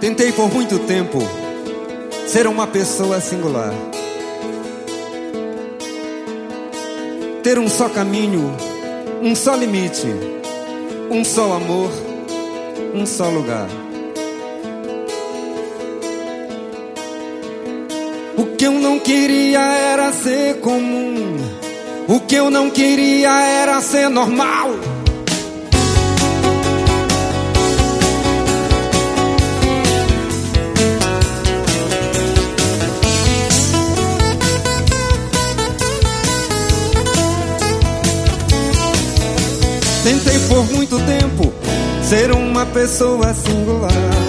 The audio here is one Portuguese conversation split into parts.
Tentei por muito tempo ser uma pessoa singular, ter um só caminho, um só limite, um só amor, um só lugar. O que eu não queria era ser comum, o que eu não queria era ser normal. Tentei por muito tempo ser uma pessoa singular,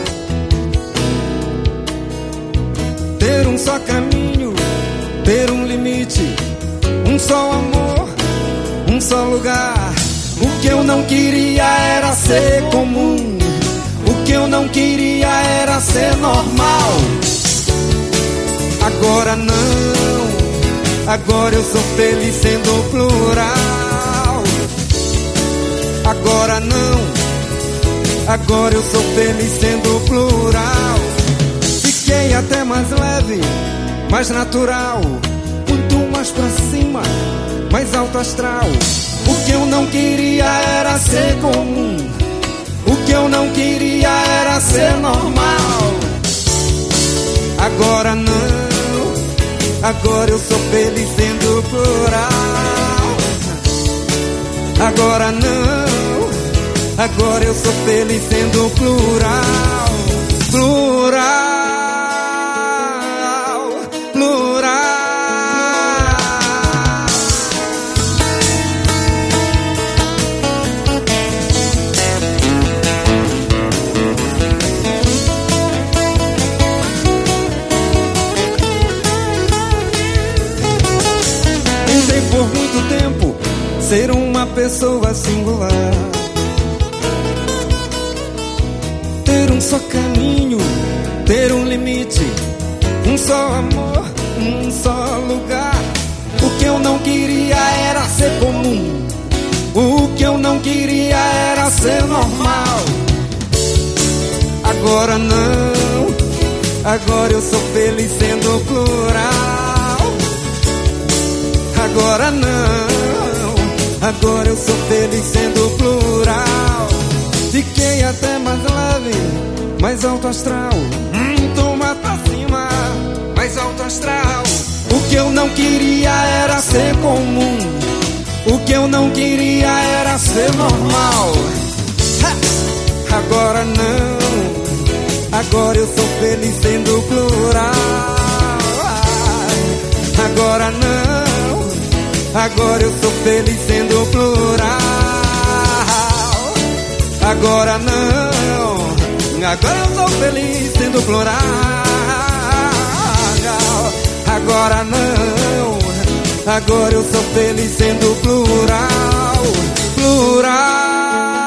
ter um só caminho, ter um limite, um só amor, um só lugar. O que eu não queria era ser comum, o que eu não queria era ser normal. Agora não, agora eu sou feliz sendo plural. Agora não, agora eu sou feliz sendo plural. Fiquei até mais leve, mais natural, muito mais pra cima, mais alto astral. O que eu não queria era ser comum, o que eu não queria era ser normal. Agora não, agora eu sou feliz sendo plural. Agora não, agora eu sou feliz sendo plural. Plural, plural. Tentei por muito tempo ser uma pessoa singular, ter um só caminho, ter um limite, um só amor, um só lugar. O que eu não queria era ser comum, o que eu não queria era ser normal. Agora não, agora eu sou feliz sendo plural. Agora não, agora eu sou feliz sendo plural. Fiquei até mais leve, mais alto astral, toma pra cima, mais alto astral. O que eu não queria era ser comum, o que eu não queria era ser normal. Agora não, agora eu sou feliz sendo plural. Agora não, agora eu sou feliz sendo plural. Agora não, agora eu sou feliz sendo plural. Agora não, agora eu sou feliz sendo plural. Plural.